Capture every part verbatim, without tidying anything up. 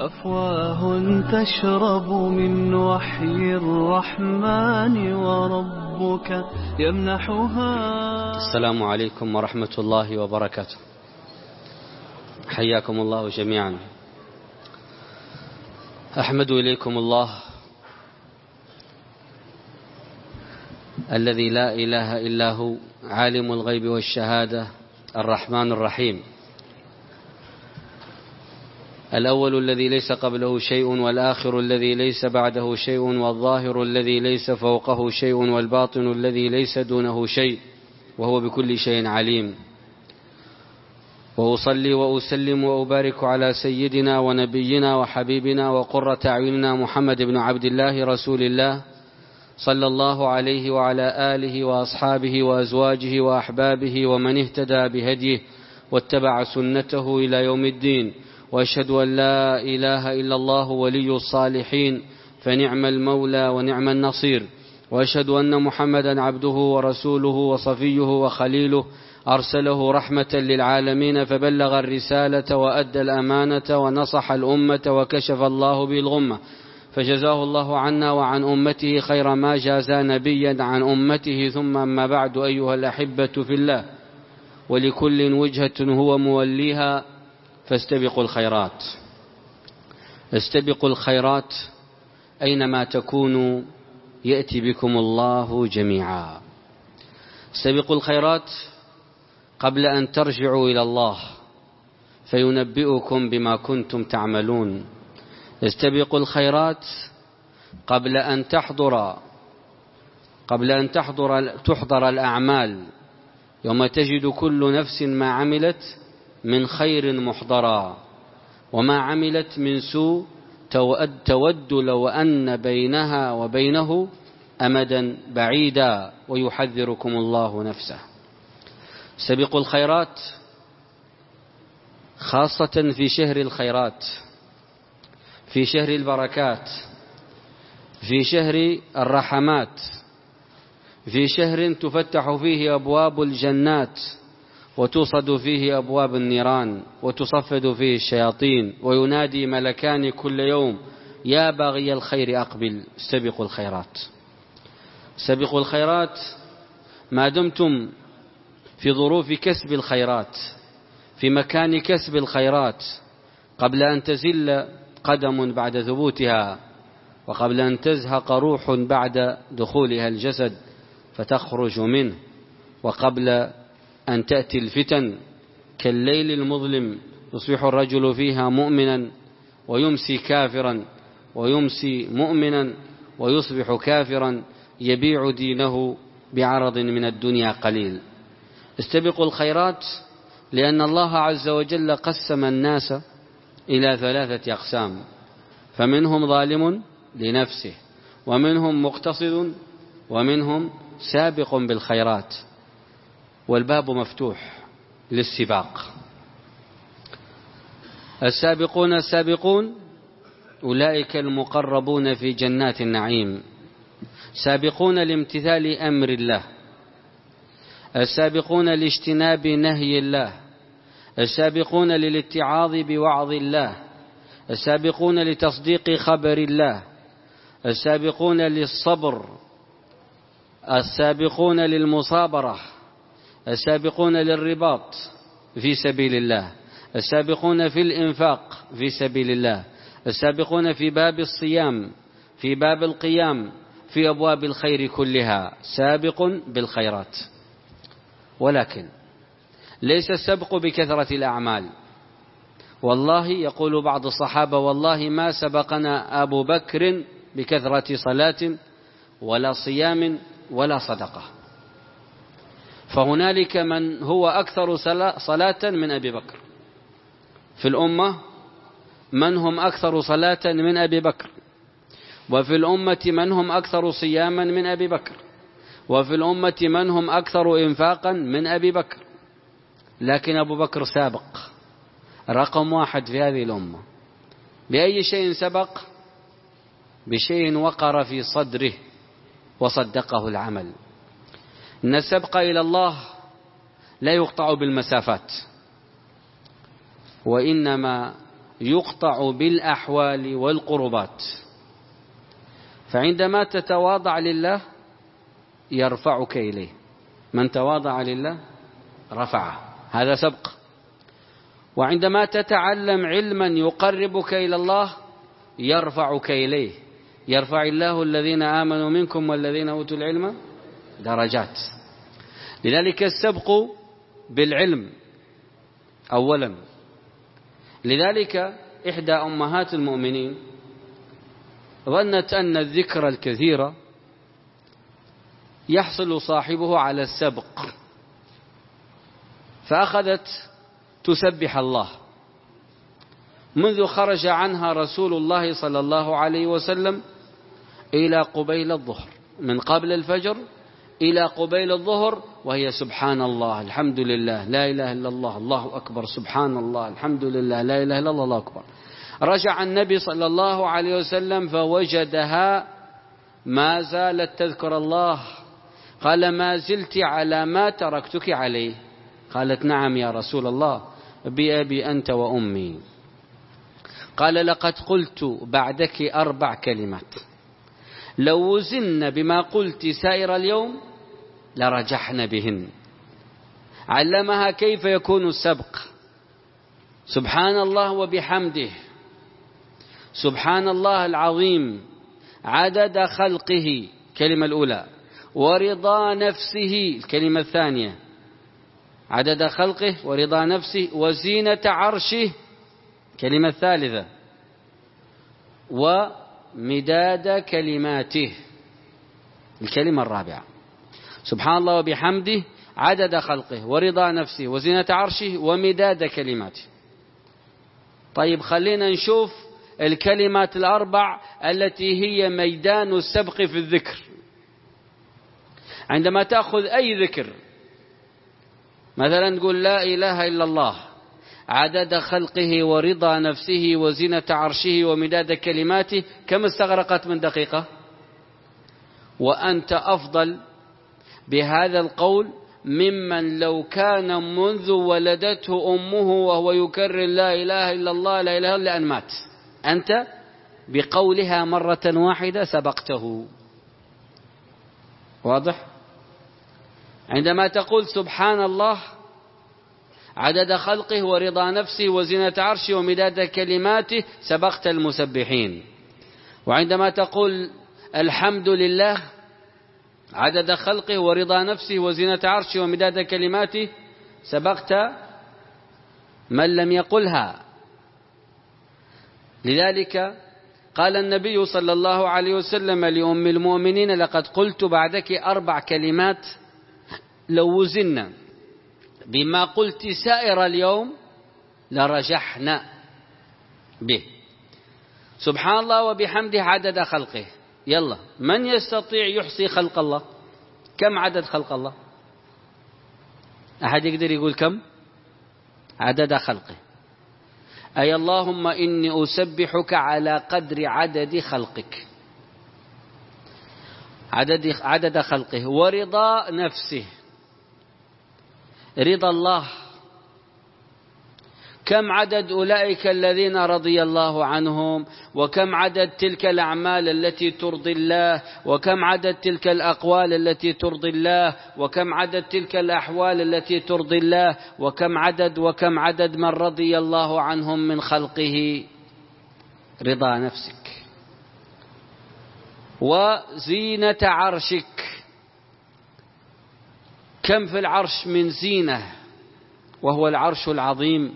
أفواه تشرب من وحي الرحمن وربك يمنحها. السلام عليكم ورحمة الله وبركاته. حياكم الله جميعا. أحمد إليكم الله الذي لا إله إلا هو، عالم الغيب والشهادة، الرحمن الرحيم، الأول الذي ليس قبله شيء، والآخر الذي ليس بعده شيء، والظاهر الذي ليس فوقه شيء، والباطن الذي ليس دونه شيء، وهو بكل شيء عليم. وأصلي وأسلم وأبارك على سيدنا ونبينا وحبيبنا وقرة أعيننا محمد بن عبد الله رسول الله، صلى الله عليه وعلى آله وأصحابه وأزواجه وأحبابه ومن اهتدى بهديه واتبع سنته إلى يوم الدين. وأشهد أن لا إله إلا الله ولي الصالحين، فنعم المولى ونعم النصير. وأشهد أن محمدا عبده ورسوله وصفيه وخليله، أرسله رحمة للعالمين، فبلغ الرسالة وأدى الأمانة ونصح الأمة وكشف الله به الغمة، فجزاه الله عنا وعن أمته خير ما جازى نبيا عن أمته. ثم أما بعد، أيها الأحبة في الله، ولكل وجهة هو موليها، فاستبقوا الخيرات. استبقوا الخيرات أينما تكونوا يأتي بكم الله جميعا. استبقوا الخيرات قبل أن ترجعوا إلى الله فينبئكم بما كنتم تعملون. استبقوا الخيرات قبل أن تحضر قبل أن تحضر تحضر الأعمال، يوم تجد كل نفس ما عملت من خير محضرا، وما عملت من سوء تود لو أن بينها وبينه أمدا بعيدا، ويحذركم الله نفسه. سبقوا الخيرات خاصة في شهر الخيرات، في شهر البركات، في شهر الرحمات، في شهر تفتح فيه أبواب الجنات وتصد فيه أبواب النيران وتصفد فيه الشياطين، وينادي ملكان كل يوم: يا باغي الخير أقبل. سبقوا الخيرات. سبقوا الخيرات ما دمتم في ظروف كسب الخيرات، في مكان كسب الخيرات، قبل أن تزل قدم بعد ثبوتها، وقبل أن تزهق روح بعد دخولها الجسد فتخرج منه، وقبل أن تأتي الفتن كالليل المظلم يصبح الرجل فيها مؤمنا ويمسي كافرا، ويمسي مؤمنا ويصبح كافرا، يبيع دينه بعرض من الدنيا قليل. استبقوا الخيرات لأن الله عز وجل قسم الناس إلى ثلاثة أقسام، فمنهم ظالم لنفسه، ومنهم مقتصد، ومنهم سابق بالخيرات، والباب مفتوح للسباق. السابقون السابقون أولئك المقربون في جنات النعيم، سابقون لامتثال أمر الله، السابقون لاجتناب نهي الله، السابقون للاتعاظ بوعظ الله، السابقون لتصديق خبر الله، السابقون للصبر، السابقون للمصابرة، السابقون للرباط في سبيل الله، السابقون في الإنفاق في سبيل الله، السابقون في باب الصيام، في باب القيام، في أبواب الخير كلها، سابق بالخيرات. ولكن ليس السبق بكثرة الأعمال. والله يقول بعض الصحابة: والله ما سبقنا أبو بكر بكثرة صلاة ولا صيام ولا صدقة. فهنالك من هو أكثر صلاة من أبي بكر في الأمة، من هم أكثر صلاة من أبي بكر، وفي الأمة من هم أكثر صياما من أبي بكر، وفي الأمة من هم أكثر إنفاقا من أبي بكر. لكن أبو بكر سابق، رقم واحد في هذه الأمة. بأي شيء سبق؟ بشيء وقر في صدره وصدقه العمل. إن السبق إلى الله لا يقطع بالمسافات، وإنما يقطع بالأحوال والقربات. فعندما تتواضع لله يرفعك إليه، من تواضع لله رفعه، هذا سبق. وعندما تتعلم علما يقربك إلى الله يرفعك إليه، يرفع الله الذين آمنوا منكم والذين أوتوا العلم درجات. لذلك السبق بالعلم أولا. لذلك إحدى أمهات المؤمنين ظنت أن الذكر الكثير يحصل صاحبه على السبق، فأخذت تسبح الله منذ خرج عنها رسول الله صلى الله عليه وسلم إلى قبيل الظهر، من قبل الفجر إلى قبيل الظهر، وهي سبحان الله الحمد لله لا إله إلا الله الله أكبر سبحان الله الحمد لله لا إله إلا الله الله أكبر. رجع النبي صلى الله عليه وسلم فوجدها ما زالت تذكر الله. قال ما زلت على ما تركتك عليه؟ قالت نعم يا رسول الله بأبي أنت وأمي. قال لقد قلت بعدك أربع كلمات لو وزن بما قلت سائر اليوم لرجحن بهن. علمها كيف يكون السبق. سبحان الله وبحمده، سبحان الله العظيم عدد خلقه الكلمة الأولى، ورضا نفسه الكلمة الثانية، عدد خلقه ورضا نفسه وزينة عرشه الكلمة الثالثة، ومداد كلماته الكلمة الرابعة. سبحان الله وبحمده عدد خلقه ورضا نفسه وزينة عرشه ومداد كلماته. طيب خلينا نشوف الكلمات الأربع التي هي ميدان السبق في الذكر. عندما تأخذ أي ذكر مثلا تقول لا إله إلا الله عدد خلقه ورضا نفسه وزينة عرشه ومداد كلماته، كم استغرقت من دقيقة؟ وأنت أفضل بهذا القول ممن لو كان منذ ولدته أمه وهو يكرر لا إله إلا الله لا إله إلا أن مات. أنت بقولها مرة واحدة سبقته. واضح؟ عندما تقول سبحان الله عدد خلقه ورضا نفسه وزينة عرشه ومداد كلماته سبقت المسبحين. وعندما تقول الحمد لله عدد خلقه ورضا نفسه وزينة عرشه ومداد كلماته سبقت من لم يقلها. لذلك قال النبي صلى الله عليه وسلم لأم المؤمنين لقد قلت بعدك أربع كلمات لو وزنا بما قلت سائر اليوم لرجحنا به. سبحان الله وبحمده عدد خلقه. يلا من يستطيع يحصي خلق الله؟ كم عدد خلق الله؟ أحد يقدر يقول كم عدد خلقه؟ أي اللهم إني أسبحك على قدر عدد خلقك، عدد عدد خلقه ورضا نفسه، رضا الله. كم عدد أولئك الذين رضي الله عنهم، وكم عدد تلك الأعمال التي ترضي الله، وكم عدد تلك الأقوال التي ترضي الله، وكم عدد تلك الأحوال التي ترضي الله، وكم عدد وكم عدد من رضي الله عنهم من خلقه. رضا نفسك وزينة عرشك. كم في العرش من زينة وهو العرش العظيم،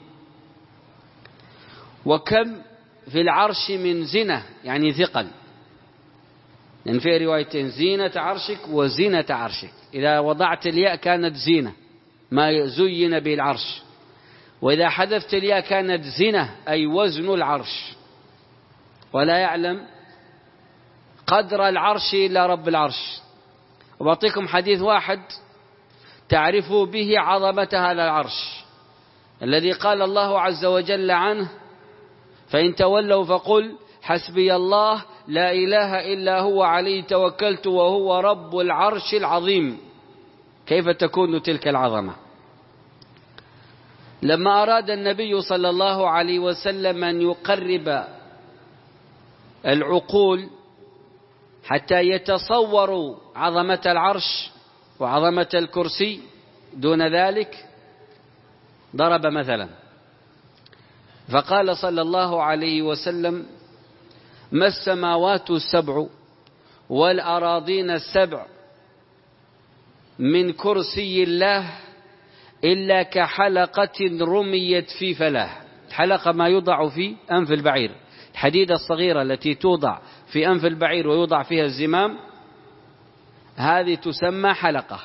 وكم في العرش من زنة يعني ثقل. لأن في روايتين زينة عرشك وزينة عرشك، إذا وضعت الياء كانت زينة ما زين به العرش، وإذا حذفت الياء كانت زنة أي وزن العرش. ولا يعلم قدر العرش إلا رب العرش. وبعطيكم حديث واحد تعرفوا به عظمة هذا العرش الذي قال الله عز وجل عنه فإن تولوا فقل حسبي الله لا إله إلا هو عليه توكلت وهو رب العرش العظيم. كيف تكون تلك العظمة؟ لما أراد النبي صلى الله عليه وسلم أن يقرب العقول حتى يتصوروا عظمة العرش وعظمة الكرسي دون ذلك، ضرب مثلا فقال صلى الله عليه وسلم: ما السماوات السبع والأراضين السبع من كرسي الله إلا كحلقة رميت في فلاه. الحلقة ما يوضع في أنف البعير، الحديدة الصغيرة التي توضع في أنف البعير ويوضع فيها الزمام، هذه تسمى حلقة.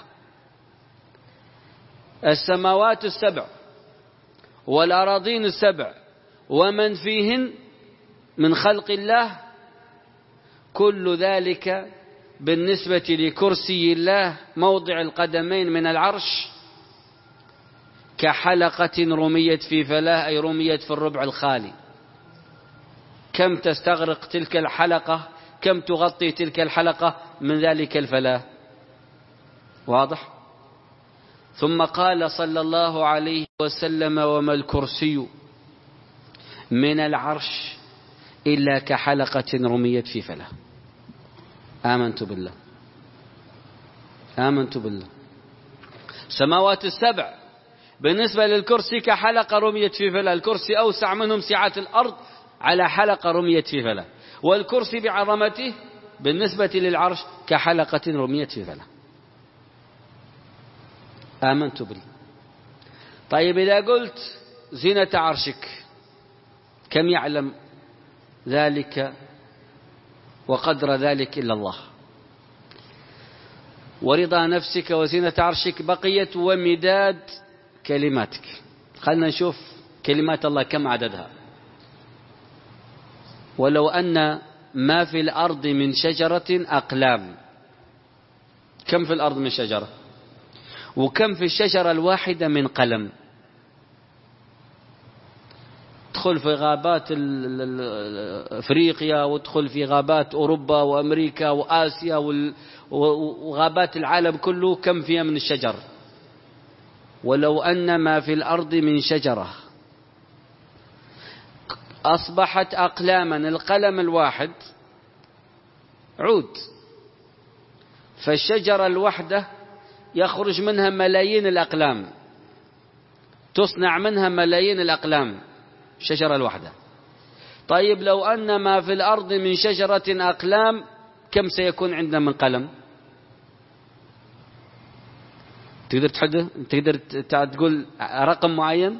السماوات السبع والأراضين السبع ومن فيهن من خلق الله، كل ذلك بالنسبة لكرسي الله موضع القدمين من العرش كحلقة رميت في فلاه، أي رميت في الربع الخالي. كم تستغرق تلك الحلقة، كم تغطي تلك الحلقة من ذلك الفلاه؟ واضح؟ ثم قال صلى الله عليه وسلم: وما الكرسي من العرش إلا كحلقة رميت في فلاه. آمنت بالله، آمنت بالله. سماوات السبع بالنسبة للكرسي كحلقة رميت في فلاه، الكرسي أوسع منهم سعة الأرض على حلقة رميت في فلاه، والكرسي بعظمته بالنسبة للعرش كحلقة رميت في فلاه. آمنت بالله. طيب إذا قلت زينة عرشك، كم يعلم ذلك وقدر ذلك إلا الله؟ ورضا نفسك وزينة عرشك بقيت ومداد كلماتك. خلنا نشوف كلمات الله كم عددها. ولو أن ما في الأرض من شجرة أقلام، كم في الأرض من شجرة؟ وكم في الشجرة الواحدة من قلم؟ ادخل في غابات أفريقيا، وادخل في غابات أوروبا وأمريكا وآسيا وغابات العالم كله، كم فيها من الشجر؟ ولو أن ما في الأرض من شجرة أصبحت أقلاما، القلم الواحد عود، فالشجرة الواحدة يخرج منها ملايين الأقلام، تصنع منها ملايين الأقلام الشجرة الواحدة. طيب لو أن ما في الأرض من شجرة أقلام، كم سيكون عندنا من قلم؟ تقدر تحدد؟ تقدر تقول رقم معين؟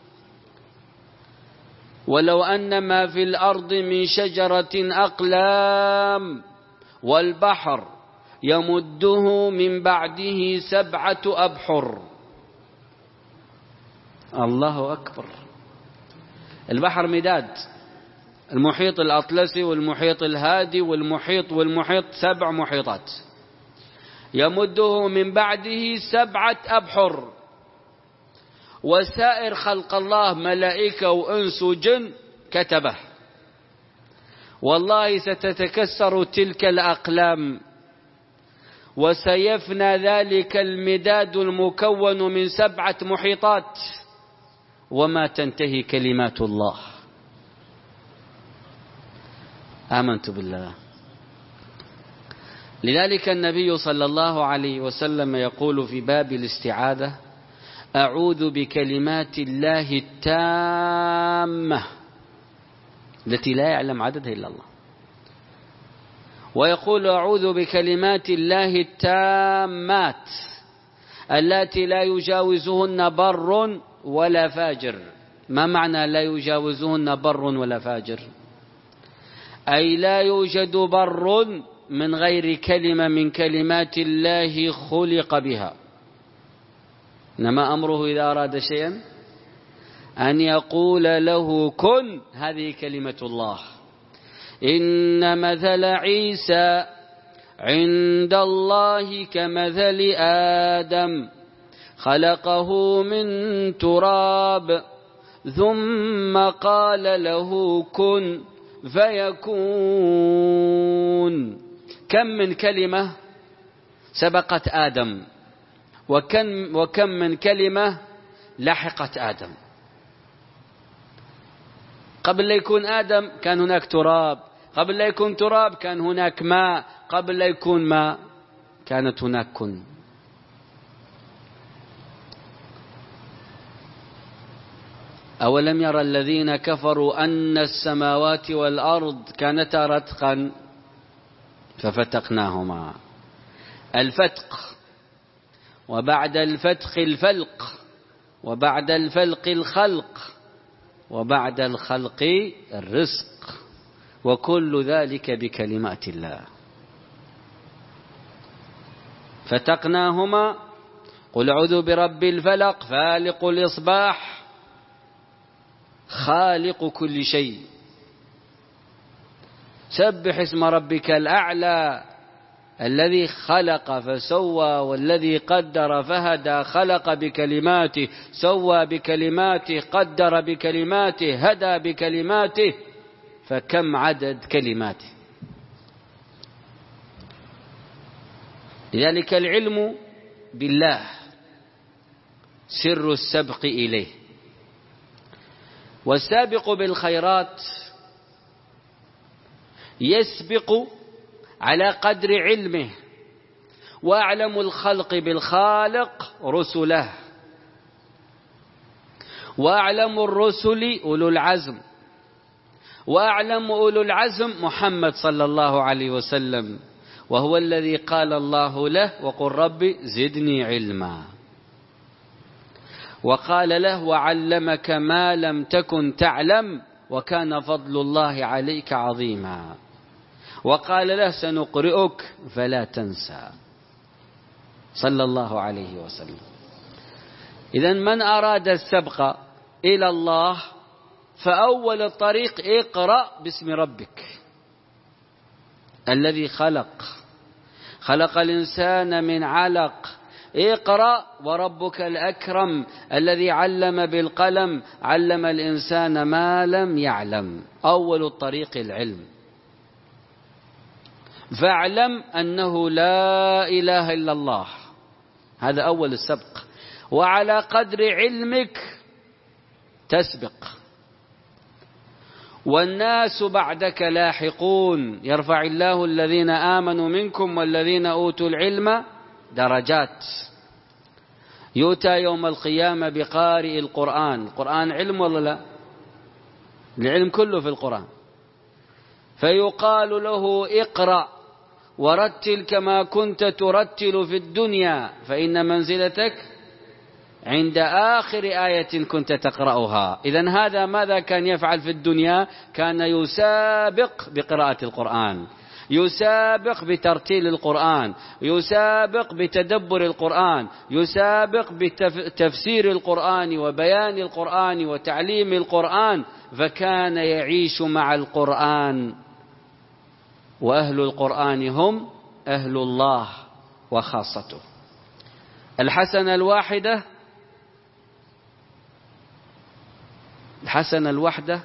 ولو أن ما في الأرض من شجرة أقلام والبحر يمده من بعده سبعة أبحر. الله أكبر. البحر مداد، المحيط الأطلسي والمحيط الهادي والمحيط والمحيط، سبع محيطات يمده من بعده سبعة أبحر. وسائر خلق الله ملائكة وأنس وجن كتبه. والله ستتكسر تلك الأقلام وسيفنى ذلك المداد المكون من سبعة محيطات وما تنتهي كلمات الله. آمنت بالله. لذلك النبي صلى الله عليه وسلم يقول في باب الاستعاذة: أعوذ بكلمات الله التامة التي لا يعلم عددها إلا الله. ويقول: أعوذ بكلمات الله التامات التي لا يجاوزهن بر ولا فاجر. ما معنى لا يجاوزهن بر ولا فاجر؟ أي لا يوجد بر من غير كلمة من كلمات الله خلق بها، إنما أمره إذا أراد شيئا أن يقول له كن. هذه كلمة الله. إن مثل عيسى عند الله كمثل آدم خلقه من تراب ثم قال له كن فيكون. كم من كلمة سبقت آدم، وكم, وكم من كلمة لحقت آدم. قبل لا يكون آدم كان هناك تراب، قبل لا يكون تراب كان هناك ماء، قبل لا يكون ماء كانت هناك كن. أولم يرى الذين كفروا أن السماوات والأرض كانتا رتقا ففتقناهما. الفتق، وبعد الفتق الفلق، وبعد الفلق الخلق، وبعد الخلق الرزق، وكل ذلك بكلمات الله. فتقناهما. قل أعوذ برب الفلق فالق الإصباح خالق كل شيء. سبح اسم ربك الأعلى الذي خلق فسوى والذي قدر فهدى، خلق بكلماته، سوى بكلماته، قدر بكلماته، هدى بكلماته، فكم عدد كلماته. لذلك العلم بالله سر السبق إليه. والسابق بالخيرات يسبق على قدر علمه، وأعلم الخلق بالخالق رسله، وأعلم الرسل أولو العزم، وأعلم أولو العزم محمد صلى الله عليه وسلم، وهو الذي قال الله له وقل رب زدني علما، وقال له وعلمك ما لم تكن تعلم وكان فضل الله عليك عظيما، وقال له سنقرئك فلا تنسى، صلى الله عليه وسلم. إذن من أراد السبق إلى الله فأول الطريق اقرأ باسم ربك الذي خلق، خلق الإنسان من علق. اقرأ وربك الأكرم الذي علم بالقلم، علم الإنسان ما لم يعلم. أول الطريق العلم. فاعلم أنه لا إله إلا الله، هذا أول السبق. وعلى قدر علمك تسبق. والناس بعدك لاحقون، يرفع الله الذين آمنوا منكم والذين أوتوا العلم درجات. يؤتى يوم القيامة بقارئ القرآن. القرآن علم ولا لا؟ العلم كله في القرآن. فيقال له اقرأ ورتل كما كنت ترتل في الدنيا فإن منزلتك عند آخر آية كنت تقرأها. إذن هذا ماذا كان يفعل في الدنيا؟ كان يسابق بقراءة القرآن، يسابق بترتيل القرآن، يسابق بتدبر القرآن، يسابق بتفسير القرآن وبيان القرآن وتعليم القرآن، فكان يعيش مع القرآن. وأهل القرآن هم أهل الله وخاصته. الحسنة الواحدة الحسنة الواحدة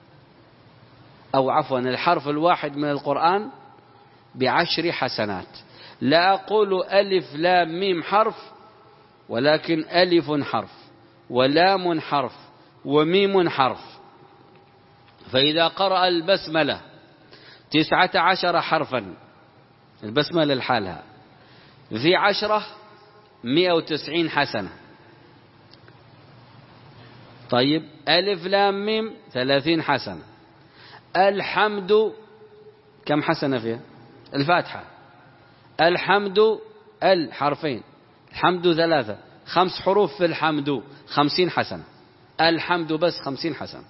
أو عفوا الحرف الواحد من القرآن بعشر حسنات. لا أقول ألف لام ميم حرف، ولكن ألف حرف ولام حرف وميم حرف. فإذا قرأ البسملة تسعة عشر حرفا، البسملة لحالها في عشرة مئة وتسعين حسنة. طيب ألف لام ميم ثلاثين حسنة. الحمد كم حسنة فيها؟ الفاتحة الحمد الحرفين، الحمد ثلاثة، خمس حروف في الحمد خمسين حسنة. الحمد بس خمسين حسنة.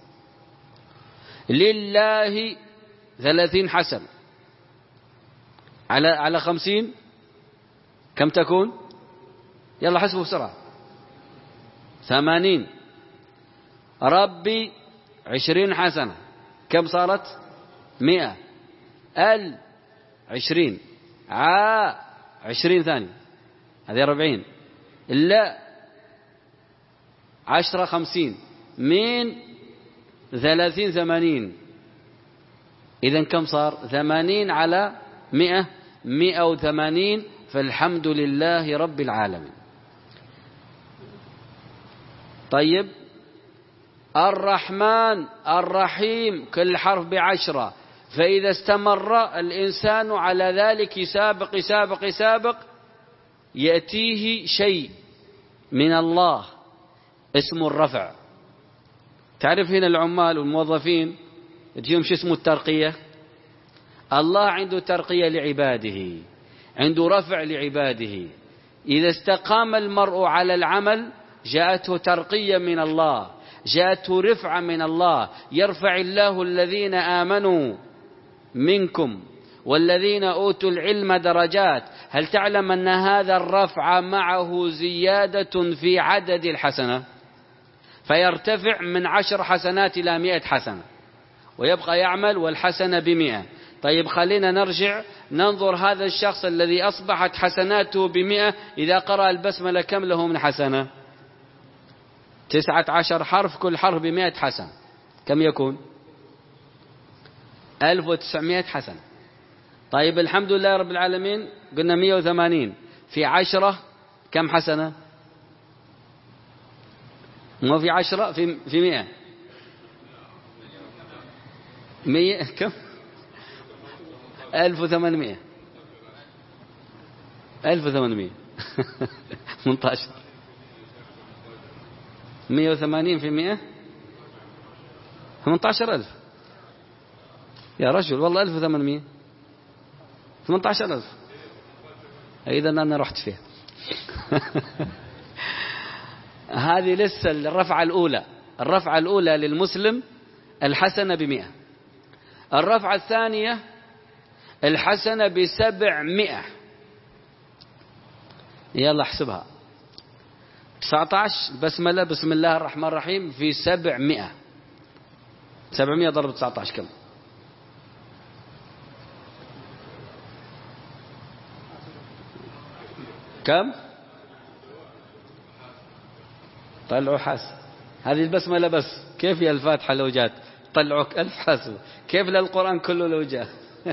لله ثلاثين حسنة على على خمسين كم تكون؟ يلا حسبوا بسرعة. ثمانين. ربي عشرين حسنة كم صارت؟ مئة. ال عشرين. ع عشرين ثاني هذه أربعين. لا عشرة خمسين. من ثلاثين ثمانين. إذن كم صار؟ ثمانين على مئة مئة وثمانين. فالحمد لله رب العالمين. طيب الرحمن الرحيم كل حرف بعشرة. فإذا استمر الإنسان على ذلك يسابق يسابق يسابق يأتيه شيء من الله اسمه الرفع. تعرف هنا العمال والموظفين يجيهم شو اسمه الترقية. الله عنده ترقية لعباده، عنده رفع لعباده. إذا استقام المرء على العمل جاءته ترقية من الله، جاءته رفعة من الله. يرفع الله الذين آمنوا منكم والذين أوتوا العلم درجات. هل تعلم أن هذا الرفع معه زيادة في عدد الحسنة، فيرتفع من عشر حسنات إلى مئة حسنة، ويبقى يعمل والحسنة بمئة. طيب خلينا نرجع ننظر هذا الشخص الذي أصبحت حسناته بمئة، إذا قرأ البسملة كم له من حسنة؟ تسعة عشر حرف، كل حرف بمئة حسنة، كم يكون؟ ألف وتسعمائة حسنة. طيب الحمد لله رب العالمين قلنا مئة وثمانين في عشرة كم حسنة؟ مو في عشرة، في في مئة. مئة كم؟ ألف وثمانمائة. ألف وثمانمائة. ثمانية عشر. مئة وثمانين في مئة ثمانية عشر ألف. يا رجل والله ألف وثمانمائة. ثمانية عشر ألف. إذا أنا رحت فيها. هذه لسه الرفعة الأولى. الرفعة الأولى للمسلم الحسنة بمئة. الرفعة الثانية الحسنة بسبعمائة. يلا احسبها. تسعة عشر بسملة بسم الله الرحمن الرحيم في سبعمائة. سبعمائة ضرب تسعة عشر كم؟ كم؟ طلعوا حاسب. هذه البسملة بس. كيف يا الفاتحة لو جات؟ طلعوا ألف حاسب. كيف للقرآن كله لو جاء؟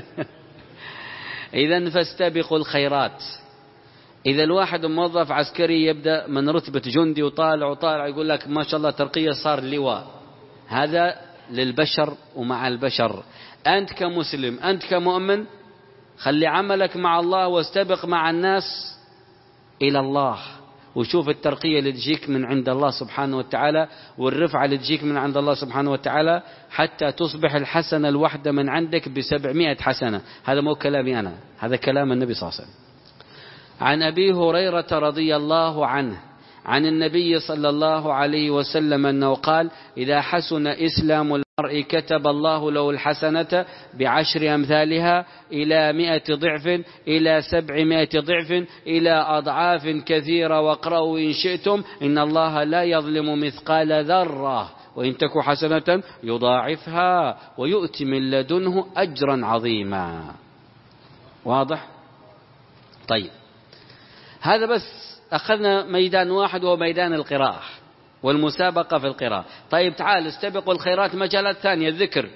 إذن فاستبقوا الخيرات. إذا الواحد موظف عسكري يبدأ من رتبة جندي وطالع وطالع يقول لك ما شاء الله ترقية صار لواء، هذا للبشر ومع البشر. أنت كمسلم أنت كمؤمن خلي عملك مع الله واستبق مع الناس إلى الله، وشوف الترقية اللي تجيك من عند الله سبحانه وتعالى والرفعة اللي تجيك من عند الله سبحانه وتعالى، حتى تصبح الحسنة الواحدة من عندك بسبعمائة حسنة. هذا مو كلامي أنا، هذا كلام النبي صلى الله عليه وسلم. عن أبي هريرة رضي الله عنه عن النبي صلى الله عليه وسلم أنه قال: إذا حسن إسلام المرء كتب الله له الحسنة بعشر أمثالها إلى مئة ضعف إلى سبعمائة ضعف إلى أضعاف كثيرة. واقرأوا إن شئتم إن الله لا يظلم مثقال ذرة وإن تك حسنة يضاعفها ويؤتي من لدنه أجرا عظيما. واضح؟ طيب هذا بس أخذنا ميدان واحد وهو ميدان القراءة والمسابقة في القراءة. طيب تعال استبقوا الخيرات. مجالات ثانية الذكر.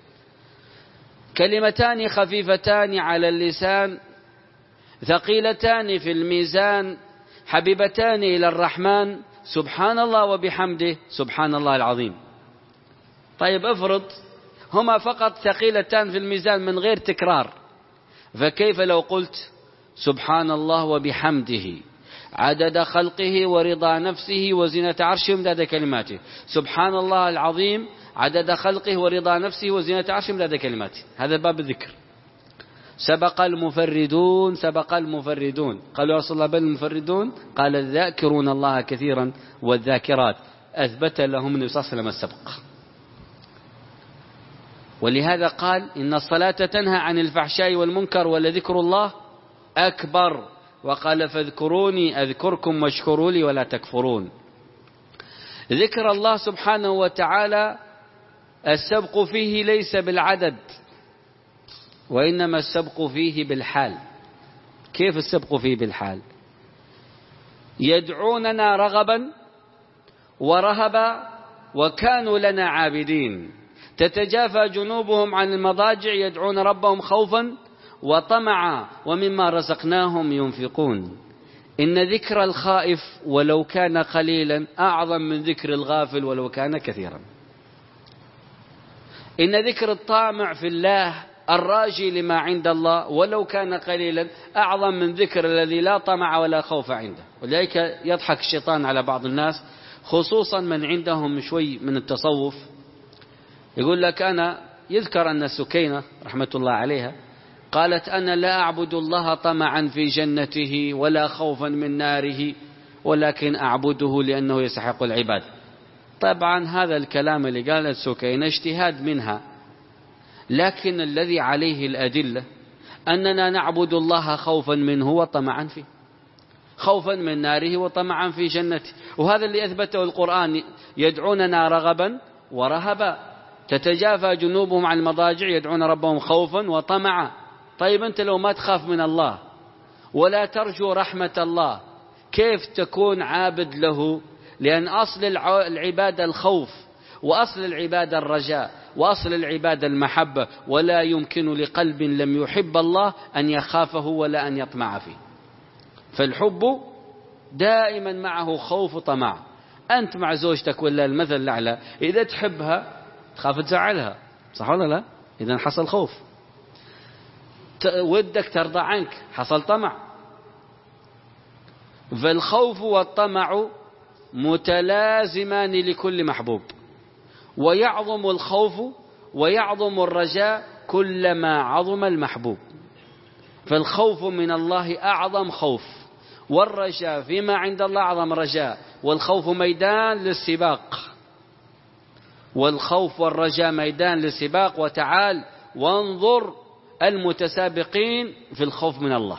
كلمتان خفيفتان على اللسان ثقيلتان في الميزان حبيبتان إلى الرحمن سبحان الله وبحمده سبحان الله العظيم. طيب افرض هما فقط ثقيلتان في الميزان من غير تكرار، فكيف لو قلت سبحان الله وبحمده عدد خلقه ورضا نفسه وزنة عرشه مداد كلماته. سبحان الله العظيم عدد خلقه ورضا نفسه وزنة عرشه مداد كلماته. هذا باب الذكر. سبق المفردون سبق المفردون. قالوا يا رسول الله بل المفردون؟ قال الذاكرون الله كثيرا والذاكرات. أثبت لهم النبي صلى الله عليه وسلم السبق. ولهذا قال إن الصلاة تنهى عن الفحشاء والمنكر ولذكر الله أكبر. وقال فاذكروني أذكركم واشكروا لي ولا تكفرون. ذكر الله سبحانه وتعالى السبق فيه ليس بالعدد وإنما السبق فيه بالحال. كيف السبق فيه بالحال؟ يدعوننا رغبا ورهبا وكانوا لنا عابدين تتجافى جنوبهم عن المضاجع يدعون ربهم خوفا وطمعا ومما رزقناهم ينفقون. إن ذكر الخائف ولو كان قليلا أعظم من ذكر الغافل ولو كان كثيرا. إن ذكر الطامع في الله الراجي لما عند الله ولو كان قليلا أعظم من ذكر الذي لا طمع ولا خوف عنده. ولذلك يضحك الشيطان على بعض الناس خصوصا من عندهم شوي من التصوف، يقول لك أنا يذكر أن سكينة رحمة الله عليها قالت أنا لا أعبد الله طمعا في جنته ولا خوفا من ناره ولكن أعبده لأنه يستحق العباد. طبعا هذا الكلام اللي قالت سكينة اجتهاد منها، لكن الذي عليه الأدلة أننا نعبد الله خوفا منه وطمعا فيه، خوفا من ناره وطمعا في جنته، وهذا اللي أثبته القرآن، يدعوننا رغبا ورهبا، تتجافى جنوبهم عن المضاجع يدعون ربهم خوفا وطمعا. طيب أنت لو ما تخاف من الله ولا ترجو رحمة الله كيف تكون عابد له؟ لأن أصل العبادة الخوف، وأصل العبادة الرجاء، وأصل العبادة المحبة، ولا يمكن لقلب لم يحب الله أن يخافه ولا أن يطمع فيه. فالحب دائما معه خوف وطمع. أنت مع زوجتك ولا المثل الأعلى إذا تحبها تخاف تزعلها، صح ولا لا؟ إذا حصل خوف. ودك ترضى عنك، حصل طمع. فالخوف والطمع متلازمان لكل محبوب، ويعظم الخوف ويعظم الرجاء كلما عظم المحبوب. فالخوف من الله أعظم خوف، والرجاء فيما عند الله أعظم رجاء، والخوف ميدان للسباق، والخوف والرجاء ميدان للسباق. وتعال وانظر المتسابقين في الخوف من الله،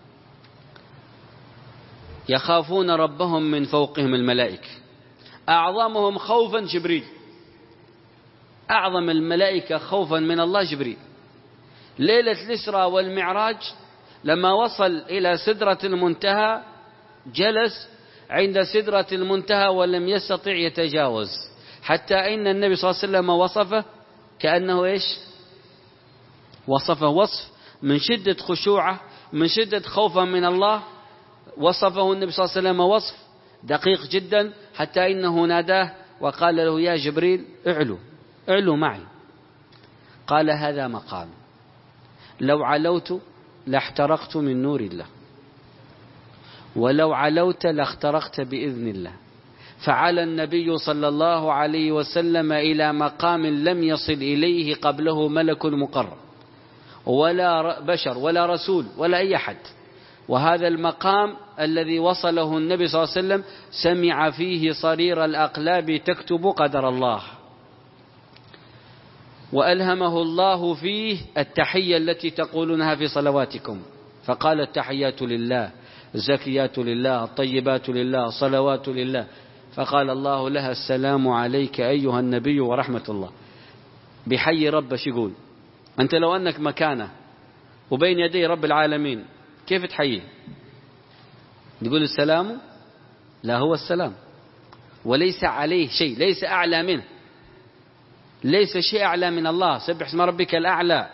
يخافون ربهم من فوقهم الملائكة، أعظمهم خوفا جبريل، أعظم الملائكة خوفا من الله جبريل. ليلة الإسراء والمعراج لما وصل إلى سدرة المنتهى جلس عند سدرة المنتهى ولم يستطع يتجاوز، حتى إن النبي صلى الله عليه وسلم وصفه كأنه إيش؟ وصفه وصف من شدة خشوعه، من شدة خوفه من الله، وصفه النبي صلى الله عليه وسلم وصف دقيق جدا، حتى إنه ناداه وقال له يا جبريل اعلو اعلو معي. قال هذا مقام لو علوت لاحترقت من نور الله، ولو علوت لاخترقت بإذن الله. فعلى النبي صلى الله عليه وسلم إلى مقام لم يصل إليه قبله ملك مقرب ولا بشر ولا رسول ولا أي أحد. وهذا المقام الذي وصله النبي صلى الله عليه وسلم سمع فيه صرير الأقلاب تكتب قدر الله، وألهمه الله فيه التحية التي تقولونها في صلواتكم، فقال التحيات لله، الزكيات لله، الطيبات لله، الصلوات لله. فقال الله لها السلام عليك أيها النبي ورحمة الله. بحي ربش يقول أنت لو أنك مكانه وبين يدي رب العالمين كيف تحييه؟ يقول السلام؟ لا، هو السلام وليس عليه شيء، ليس أعلى منه، ليس شيء أعلى من الله، سبح اسم ربك الأعلى.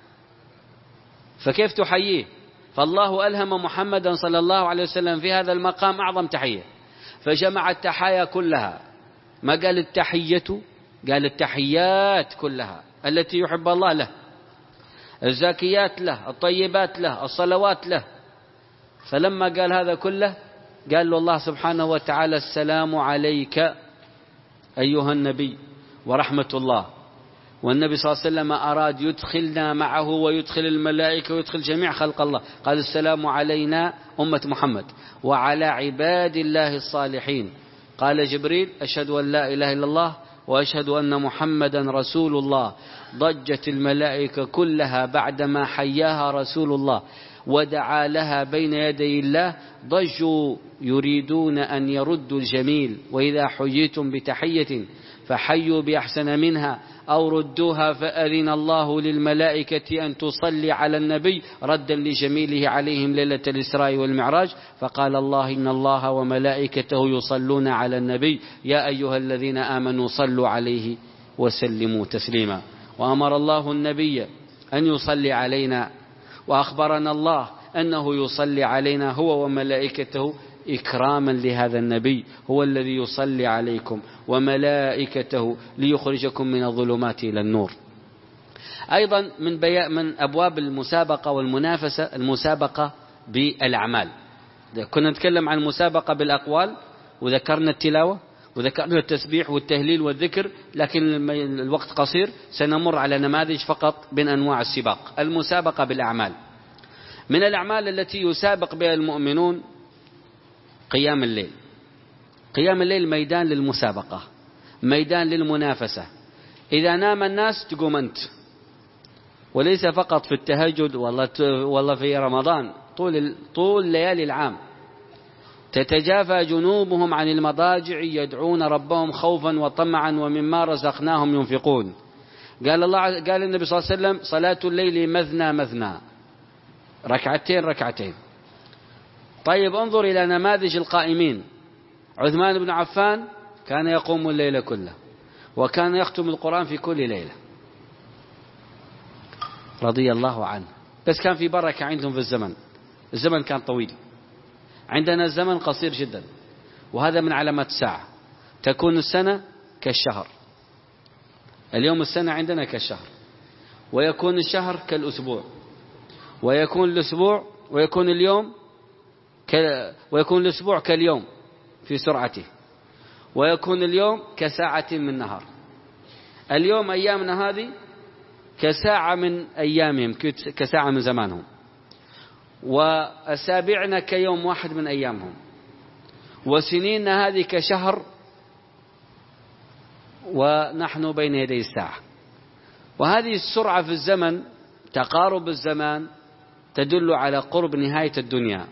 فكيف تحييه؟ فالله ألهم محمدا صلى الله عليه وسلم في هذا المقام أعظم تحية، فجمع التحايا كلها، ما قال التحية، قال التحيات كلها التي يحب الله له، الزاكيات له، الطيبات له، الصلوات له. فلما قال هذا كله قال له الله سبحانه وتعالى السلام عليك أيها النبي ورحمة الله. والنبي صلى الله عليه وسلم أراد يدخلنا معه ويدخل الملائكة ويدخل جميع خلق الله، قال السلام علينا أمة محمد وعلى عباد الله الصالحين. قال جبريل أشهد أن لا إله إلا الله وأشهد أن محمدا رسول الله. ضجت الملائكة كلها بعدما حياها رسول الله ودعا لها بين يدي الله، ضجوا يريدون أن يردوا الجميل، وإذا حييتم بتحية فحيوا بأحسن منها أو ردوها، فأذن الله للملائكة أن تصلي على النبي ردا لجميله عليهم ليلة الإسراء والمعراج. فقال الله إن الله وملائكته يصلون على النبي يا أيها الذين آمنوا صلوا عليه وسلموا تسليما. وأمر الله النبي أن يصلي علينا، وأخبرنا الله أنه يصلي علينا هو وملائكته إكراما لهذا النبي، هو الذي يصلي عليكم وملائكته ليخرجكم من الظلمات إلى النور. أيضا من, من أبواب المسابقة والمنافسة المسابقة بالأعمال. كنا نتكلم عن المسابقة بالأقوال وذكرنا التلاوة وذكرنا التسبيح والتهليل والذكر، لكن الوقت قصير، سنمر على نماذج فقط من أنواع السباق. المسابقة بالأعمال، من الأعمال التي يسابق بها المؤمنون قيام الليل. قيام الليل ميدان للمسابقة، ميدان للمنافسة. إذا نام الناس تقوم أنت، وليس فقط في التهجد والله في رمضان، طول طول ليالي العام. تتجافى جنوبهم عن المضاجع يدعون ربهم خوفا وطمعا ومما رزقناهم ينفقون. قال الله، قال النبي صلى الله عليه وسلم: صلاة الليل مثنى مثنى، ركعتين ركعتين. طيب انظر إلى نماذج القائمين. عثمان بن عفان كان يقوم الليل كله، وكان يختم القرآن في كل ليلة رضي الله عنه. بس كان في بركة عندهم في الزمن، الزمن كان طويل، عندنا الزمن قصير جدا، وهذا من علامات الساعة. تكون السنة كالشهر، اليوم السنة عندنا كالشهر، ويكون الشهر كالأسبوع، ويكون الأسبوع ويكون اليوم ك... ويكون الأسبوع كاليوم في سرعته، ويكون اليوم كساعة من نهار. اليوم أيامنا هذه كساعة من أيامهم، كساعة من زمانهم، وأسابيعنا كيوم واحد من أيامهم، وسنيننا هذه كشهر، ونحن بين يدي الساعة. وهذه السرعة في الزمن، تقارب الزمان، تدل على قرب نهاية الدنيا،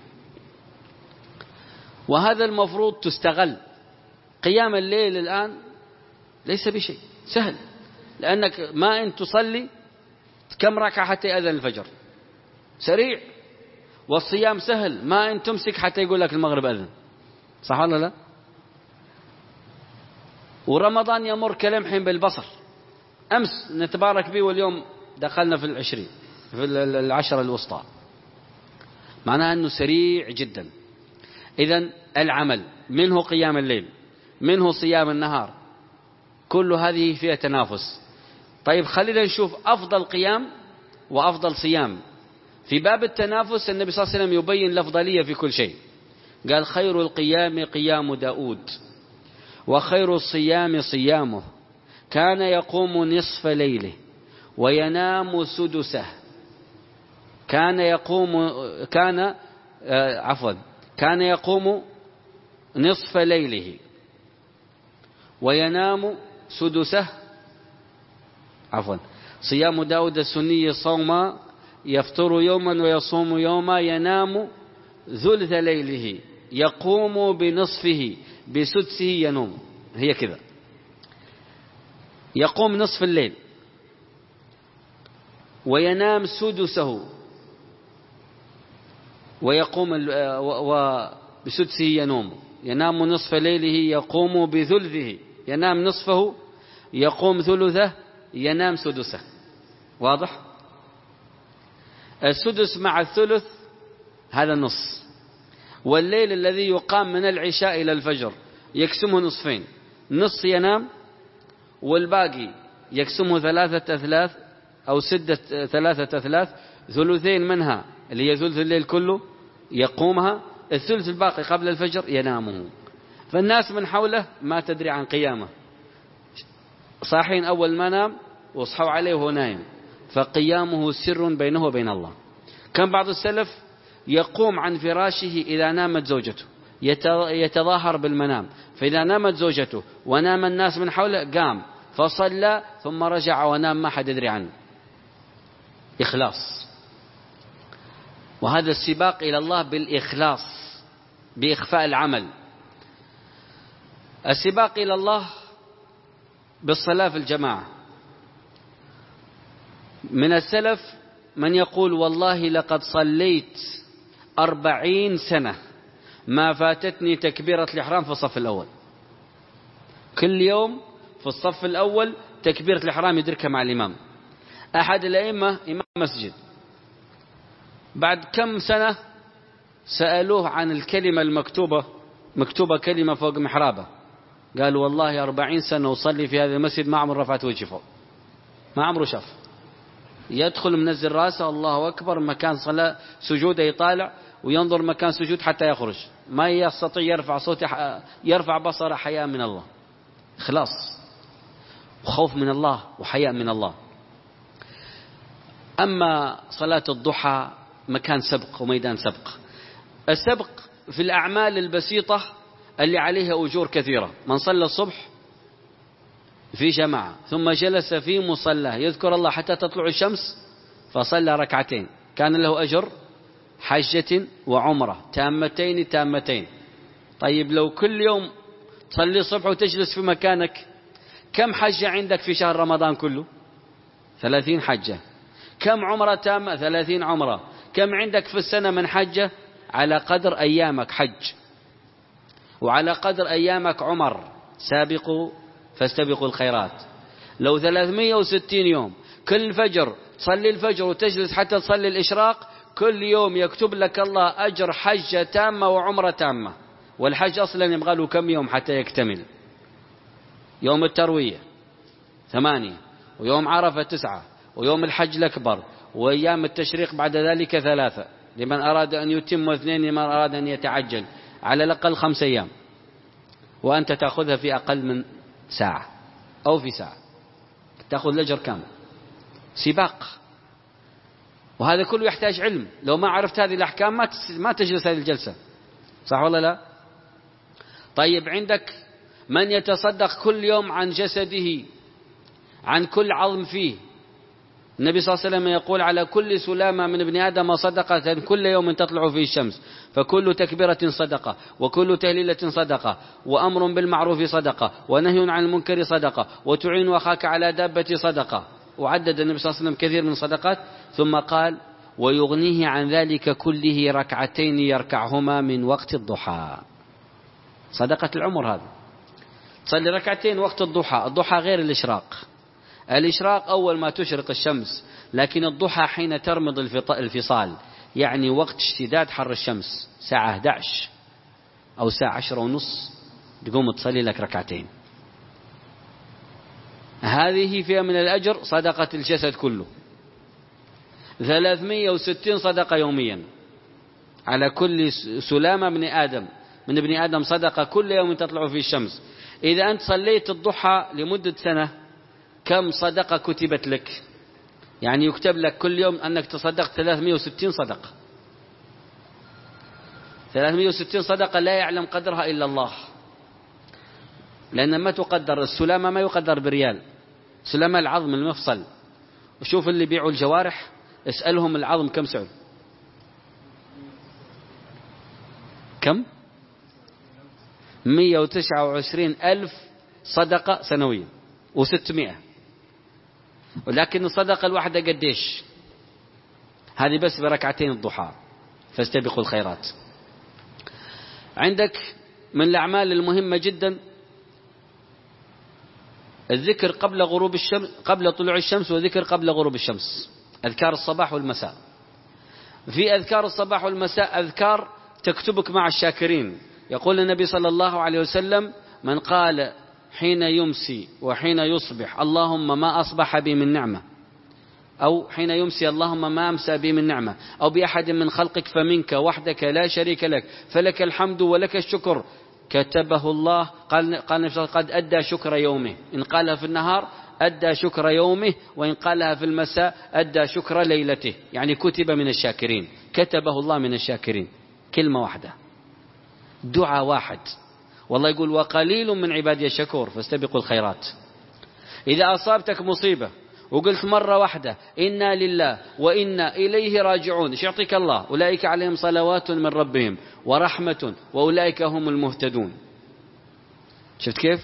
وهذا المفروض تستغل. قيام الليل الآن ليس بشيء سهل، لأنك ما أن تصلي كم ركعة حتى يأذن الفجر، سريع. والصيام سهل، ما أن تمسك حتى يقول لك المغرب أذن، صح ولا لا؟ ورمضان يمر كلمح بالبصر، أمس نتبارك به واليوم دخلنا في العشرين، في العشرة الوسطى، معناها أنه سريع جدا. إذن العمل منه قيام الليل، منه صيام النهار، كل هذه فيها تنافس. طيب خلينا نشوف أفضل قيام وأفضل صيام. في باب التنافس النبي صلى الله عليه وسلم يبين الأفضلية في كل شيء. قال: خير القيام قيام داود، وخير الصيام صيامه، كان يقوم نصف ليله وينام سدسه. كان يقوم كان آه عفوا كان يقوم نصف ليله وينام سدسه. عفوا صيام داود السني صوما، يفطر يوما ويصوم يوما، ينام ثلث ليله، يقوم بنصفه، بسدسه ينوم. هي كذا، يقوم نصف الليل وينام سدسه، ويقوم وبسدسه ينوم. ينام نصف ليله، يقوم بثلثه، ينام نصفه، يقوم ثلثه، ينام سدسه. واضح؟ السدس مع الثلث هذا النص. والليل الذي يقام من العشاء إلى الفجر يقسمه نصفين، نص ينام والباقي يقسمه ثلاثة أثلاث أو سدة ثلاثة أثلاث، ثلثين منها اللي هي ثلث الليل كله يقومها، الثلث الباقي قبل الفجر ينامه. فالناس من حوله ما تدري عن قيامه، صاحين أول ما نام وصحوا عليه وهو نايم، فقيامه سر بينه وبين الله. كان بعض السلف يقوم عن فراشه إذا نامت زوجته، يتظاهر بالمنام، فإذا نامت زوجته ونام الناس من حوله قام فصلى ثم رجع ونام، ما حد يدري عنه. إخلاص. وهذا السباق إلى الله بالإخلاص، بإخفاء العمل. السباق إلى الله بالصلاة في الجماعة. من السلف من يقول: والله لقد صليت أربعين سنة ما فاتتني تكبيرة الإحرام في الصف الأول. كل يوم في الصف الأول تكبيرة الإحرام يدركها مع الإمام. أحد الأئمة إمام مسجد، بعد كم سنة سألوه عن الكلمة المكتوبة، مكتوبة كلمة فوق محرابه، قالوا: والله أربعين سنة أصلي في هذا المسجد ما عمر رفعت وجهي فوق، ما عمره شاف. يدخل منزل راسه الله أكبر، مكان صلاة سجوده يطالع وينظر مكان سجود حتى يخرج، ما يستطيع يرفع صوته يرفع بصره حياء من الله، إخلاص وخوف من الله وحياء من الله. أما صلاة الضحى مكان سبق وميدان سبق. السبق في الأعمال البسيطة اللي عليها أجور كثيرة. من صلى الصبح في جماعة ثم جلس في مصلى يذكر الله حتى تطلع الشمس فصلى ركعتين كان له أجر حجة وعمرة تامتين تامتين. طيب لو كل يوم تصلي الصبح وتجلس في مكانك، كم حجة عندك في شهر رمضان كله؟ ثلاثين حجة. كم عمرة تامة؟ ثلاثين عمرة. كم عندك في السنة من حجة؟ على قدر أيامك حج وعلى قدر أيامك عمر. سابقوا فاستبقوا الخيرات. لو ثلاثمائة وستين يوم كل فجر تصلي الفجر وتجلس حتى تصلي الإشراق، كل يوم يكتب لك الله أجر حجة تامة وعمرة تامة. والحج أصلا يبغى له كم يوم حتى يكتمل؟ يوم التروية ثمانية، ويوم عرفة تسعة، ويوم الحج الأكبر، وأيام التشريق بعد ذلك ثلاثة لمن أراد أن يتم، واثنين لمن أراد أن يتعجل. على الأقل خمس أيام، وأنت تأخذها في أقل من ساعة أو في ساعة تأخذ الأجر كامل. سباق. وهذا كله يحتاج علم. لو ما عرفت هذه الأحكام ما ما تجلس هذه الجلسة، صح ولا لا؟ طيب عندك من يتصدق كل يوم عن جسده، عن كل عظم فيه. النبي صلى الله عليه وسلم يقول على كل سلامة من ابن آدم صدقة كل يوم تطلع فيه الشمس، فكل تكبيرة صدقة، وكل تهليلة صدقة، وأمر بالمعروف صدقة، ونهي عن المنكر صدقة، وتعين أخاك على دابة صدقة. وعدد النبي صلى الله عليه وسلم كثير من صدقات، ثم قال ويغنيه عن ذلك كله ركعتين يركعهما من وقت الضحى. صدقة العمر هذا. تصلي ركعتين وقت الضحى. الضحى غير الإشراق. الإشراق أول ما تشرق الشمس، لكن الضحى حين ترمض الفصال، يعني وقت اشتداد حر الشمس، ساعة أحد عشر أو ساعة عشرة ونص تقوم تصلي لك ركعتين. هذه فيها من الأجر صدقة الجسد كله. ثلاثمائة وستين صدقة يوميا على كل سلامة من آدم من ابن آدم صدقة كل يوم تطلع فيه الشمس. إذا أنت صليت الضحى لمدة سنة كم صدقة كتبت لك؟ يعني يكتب لك كل يوم أنك تصدقت ثلاثمائة وستين صدقة. ثلاثمائة وستين صدقة لا يعلم قدرها إلا الله، لأن ما تقدر. السلامة ما يقدر بريال. سلامة العظم المفصل. وشوف اللي بيعوا الجوارح اسألهم العظم كم سعر. كم؟ مئة وتسعة وعشرين ألف صدقة سنويا وستمائة. ولكن الصدقة الواحدة قديش؟ هذه بس بركعتين الضحى. فاستبقوا الخيرات. عندك من الأعمال المهمة جدا الذكر قبل غروب الشمس، قبل طلوع الشمس، وذكر قبل غروب الشمس. أذكار الصباح والمساء. في أذكار الصباح والمساء أذكار تكتبك مع الشاكرين. يقول النبي صلى الله عليه وسلم من قال حين يمسي وحين يصبح اللهم ما أصبح بي من نعمة، أو حين يمسي اللهم ما أمسى بي من نعمة، أو بأحد من خلقك فمنك وحدك لا شريك لك فلك الحمد ولك الشكر، كتبه الله. قال قال قد أدى شكر يومه. إن قالها في النهار أدى شكر يومه، وإن قالها في المساء أدى شكر ليلته، يعني كتب من الشاكرين. كتبه الله من الشاكرين. كلمة واحدة، دعاء واحد. والله يقول وقليل من عبادي الشكور فاستبقوا الخيرات. إذا أصابتك مصيبة وقلت مرة واحدة إنا لله وإنا إليه راجعون، إيش يعطيك الله؟ أولئك عليهم صلوات من ربهم ورحمة وأولئك هم المهتدون. شفت كيف؟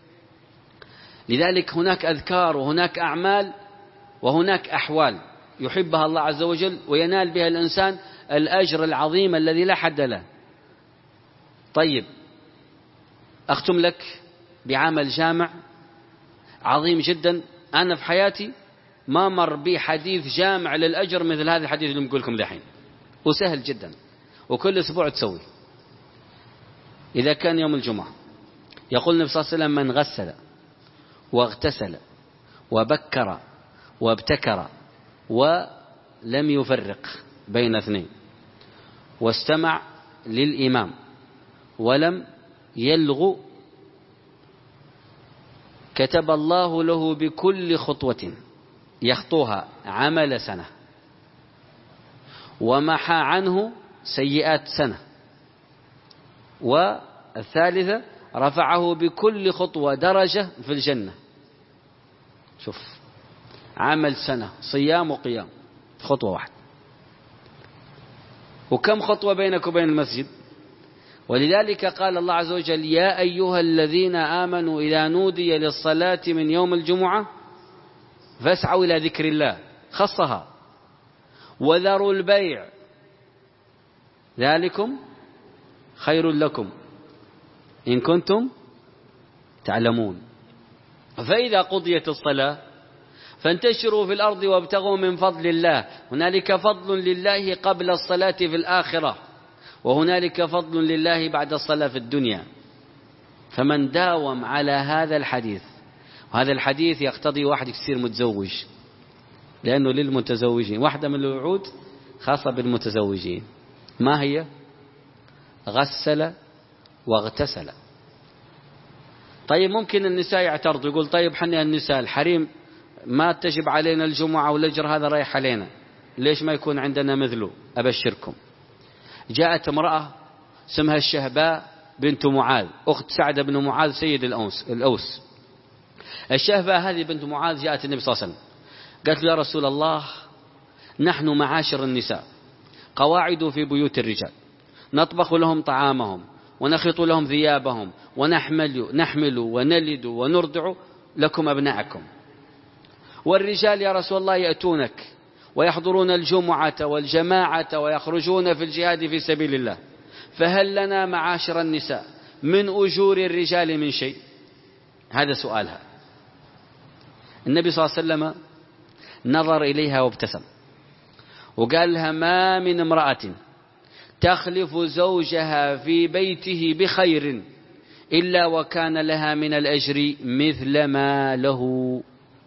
لذلك هناك أذكار وهناك أعمال وهناك أحوال يحبها الله عز وجل وينال بها الإنسان الأجر العظيم الذي لا حد له. طيب أختم لك بعمل جامع عظيم جدا. أنا في حياتي ما مر بي حديث جامع للأجر مثل هذا الحديث اللي بقول لكم دحين، وسهل جدا وكل أسبوع تسوي. إذا كان يوم الجمعة يقول النبي صلى الله عليه وسلم من غسل واغتسل وبكر وابتكر ولم يفرق بين اثنين، واستمع للإمام ولم يلغو، كتب الله له بكل خطوة يخطوها عمل سنة، ومحى عنه سيئات سنة. والثالثة رفعه بكل خطوة درجة في الجنة. شوف، عمل سنة صيام وقيام خطوة واحدة. وكم خطوة بينك وبين المسجد؟ ولذلك قال الله عز وجل: يا أيها الذين آمنوا إذا نودي للصلاة من يوم الجمعة فاسعوا إلى ذكر الله، خصها، وذروا البيع ذلكم خير لكم إن كنتم تعلمون. فإذا قضيت الصلاة فانتشروا في الأرض وابتغوا من فضل الله. هنالك فضل لله قبل الصلاة في الآخرة، وهنالك فضل لله بعد الصلاة في الدنيا. فمن داوم على هذا الحديث، وهذا الحديث يقتضي واحد يصير متزوج، لأنه للمتزوجين، واحدة من الوعود خاصة بالمتزوجين، ما هي؟ غسل واغتسل. طيب ممكن النساء يعترضوا، يقول طيب حنا النساء الحريم ما تجب علينا الجمعة والأجر هذا رايح علينا، ليش ما يكون عندنا مثله؟ أبشركم، جاءت امرأة اسمها الشهباء بنت معاذ، أخت سعد بن معاذ سيد الأوس الأوس. الشهباء هذه بنت معاذ جاءت النبي صلى الله عليه وسلم، قالت له: يا رسول الله، نحن معاشر النساء قواعد في بيوت الرجال، نطبخ لهم طعامهم ونخيط لهم ثيابهم ونحمل نحمل ونلد ونرضع لكم أبناءكم، والرجال يا رسول الله يأتونك ويحضرون الجمعة والجماعة ويخرجون في الجهاد في سبيل الله، فهل لنا معاشر النساء من أجور الرجال من شيء؟ هذا سؤالها. النبي صلى الله عليه وسلم نظر إليها وابتسم وقال لها: ما من امرأة تخلف زوجها في بيته بخير إلا وكان لها من الأجر مثل ما له.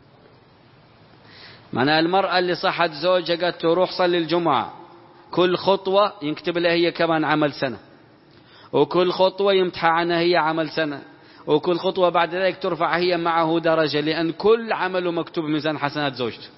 معنى المرأة اللي صحت زوجها قالت تروح صلي الجمعة، كل خطوة يكتب لها هي كمان عمل سنة، وكل خطوة يمتحى عنها هي عمل سنة، وكل خطوة بعد ذلك ترفع هي معه درجة، لأن كل عمله مكتوب ميزان حسنات زوجته.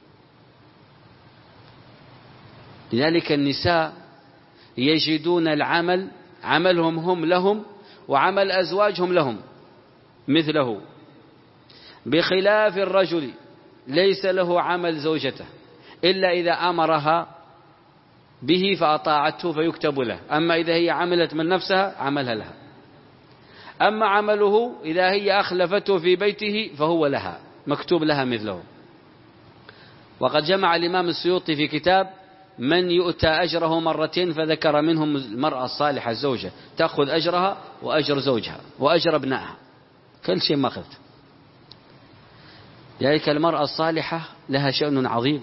لذلك النساء يجدون العمل، عملهم هم لهم وعمل أزواجهم لهم مثله، بخلاف الرجل ليس له عمل زوجته إلا إذا أمرها به فأطاعته فيكتب له، أما إذا هي عملت من نفسها عملها لها، أما عمله إذا هي أخلفته في بيته فهو لها، مكتوب لها مثله. وقد جمع الإمام السيوطي في كتاب من يؤتى أجره مرتين فذكر منهم المرأة الصالحة الزوجة، تأخذ أجرها وأجر زوجها وأجر ابنائها، كل شيء ما أخذت. لذلك المرأة الصالحة لها شأن عظيم.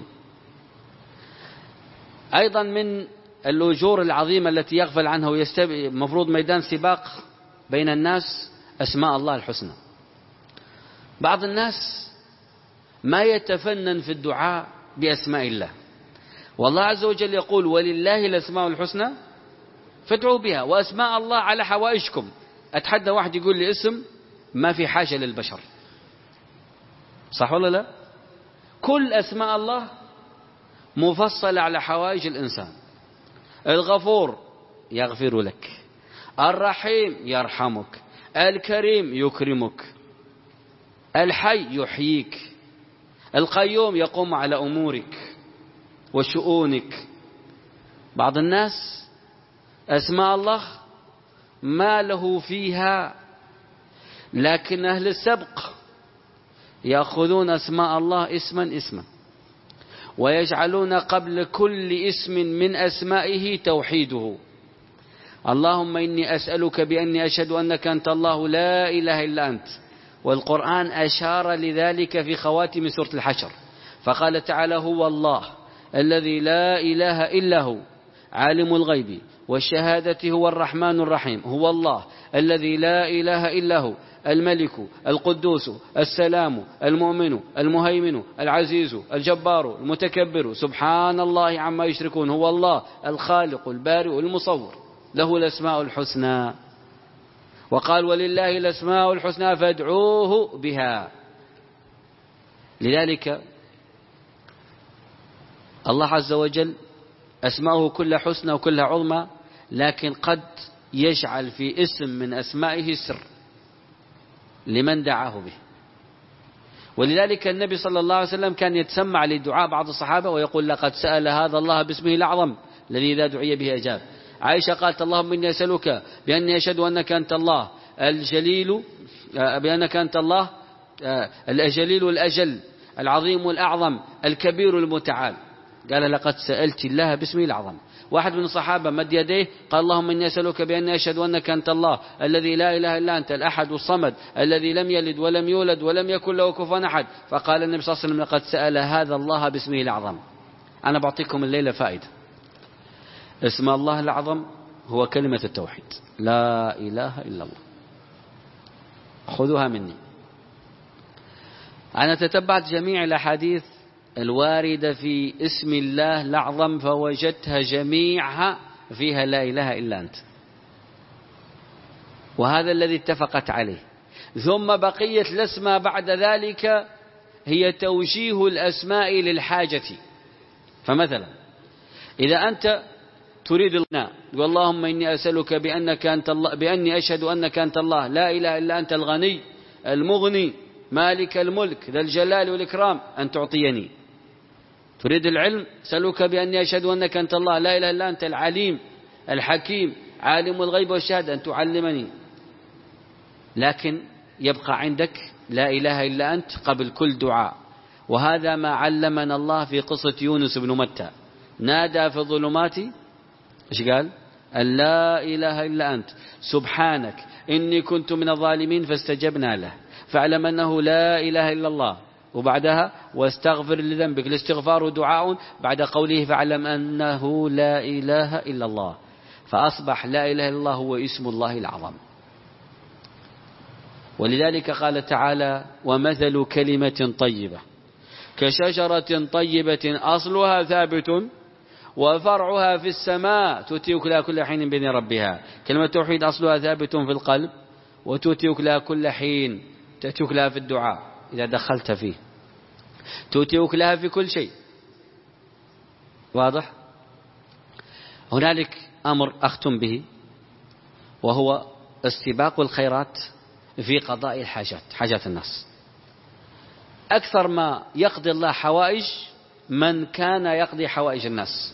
أيضا من الأجور العظيمة التي يغفل عنها ويستبقى مفروض ميدان سباق بين الناس أسماء الله الحسنى. بعض الناس ما يتفنن في الدعاء بأسماء الله، والله عز وجل يقول: ولله الأسماء الحسنى فادعوا بها، وأسماء الله على حوائجكم. أتحدى واحد يقول لي اسم ما في حاجة للبشر، صح ولا لا؟ كل أسماء الله مفصلة على حوائج الإنسان. الغفور يغفر لك، الرحيم يرحمك، الكريم يكرمك، الحي يحييك، القيوم يقوم على أمورك وشؤونك. بعض الناس أسماء الله ما له فيها، لكن أهل السبق يأخذون أسماء الله اسما اسما ويجعلون قبل كل اسم من أسمائه توحيده. اللهم إني أسألك بأني أشهد أنك أنت الله لا إله إلا أنت. والقرآن أشار لذلك في خواتم سورة الحشر، فقال تعالى: هو الله الذي لا إله إلا هو عالم الغيب والشهادة هو الرحمن الرحيم، هو الله الذي لا إله إلا هو، الملك القدوس السلام المؤمن المهيمن العزيز الجبار المتكبر، سبحان الله عما يشركون، هو الله الخالق البارئ المصور، له الأسماء الحسنى. وقال ولله الأسماء الحسنى فادعوه بها. لذلك الله عز وجل أسماؤه كلها حسنى وكلها عظمى، لكن قد يجعل في اسم من أسمائه سر لمن دعاه به. ولذلك النبي صلى الله عليه وسلم كان يتسمع لدعاء بعض الصحابة ويقول لقد سأل هذا الله باسمه الأعظم الذي إذا دعي به أجاب. عائشة قالت اللهم إني أسألك بأني أشهد أنك أنت الله الجليل، بأنك أنت الله الجليل الأجل العظيم الأعظم الكبير المتعال. قال لقد سألت الله باسمه الأعظم. واحد من الصحابة مد يديه قال اللهم إني أسألك بأني أشهد أنك أنت الله الذي لا إله إلا أنت الأحد الصمد الذي لم يلد ولم يولد ولم يكن له كفوا أحد. فقال النبي صلى الله عليه وسلم لقد سأل هذا الله باسمه الأعظم. أنا بعطيكم الليلة فائدة. اسم الله الأعظم هو كلمة التوحيد، لا إله إلا الله. خذوها مني. أنا تتبعت جميع الأحاديث الواردة في اسم الله الأعظم فوجدتها جميعها فيها لا إله إلا أنت، وهذا الذي اتفقت عليه. ثم بقية الأسماء بعد ذلك هي توجيه الأسماء للحاجة. فمثلا إذا أنت تريد الغنى واللهم إني أسألك بأنك أنت الله، بأني أشهد أنك أنت الله لا إله إلا أنت الغني المغني مالك الملك ذا الجلال والإكرام أن تعطيني. تريد العلم أسألك بأني أشهد أنك أنت الله لا إله إلا أنت العليم الحكيم عالم الغيب والشهادة أن تعلمني. لكن يبقى عندك لا إله إلا أنت قبل كل دعاء. وهذا ما علمنا الله في قصة يونس بن متى، نادى في الظلمات إيش قال؟ أن لا إله إلا أنت سبحانك إني كنت من الظالمين فاستجبنا له. فاعلم أنه لا إله إلا الله، وبعدها واستغفر لذنبك. الاستغفار دعاء بعد قوله فاعلم أنه لا إله إلا الله، فأصبح لا إله إلا الله هو اسم الله الأعظم. ولذلك قال تعالى ومثل كلمة طيبة كشجرة طيبة أصلها ثابت وفرعها في السماء تؤتي أكلها كل حين بإذن ربها. كلمة التوحيد أصلها ثابت في القلب وتؤتي أكلها كل حين، تأتي أكلها في الدعاء إذا دخلت فيه، تؤتي أكلها في كل شيء. واضح؟ هنالك أمر أختم به وهو استباق الخيرات في قضاء الحاجات، حاجات الناس. أكثر ما يقضي الله حوائج من كان يقضي حوائج الناس.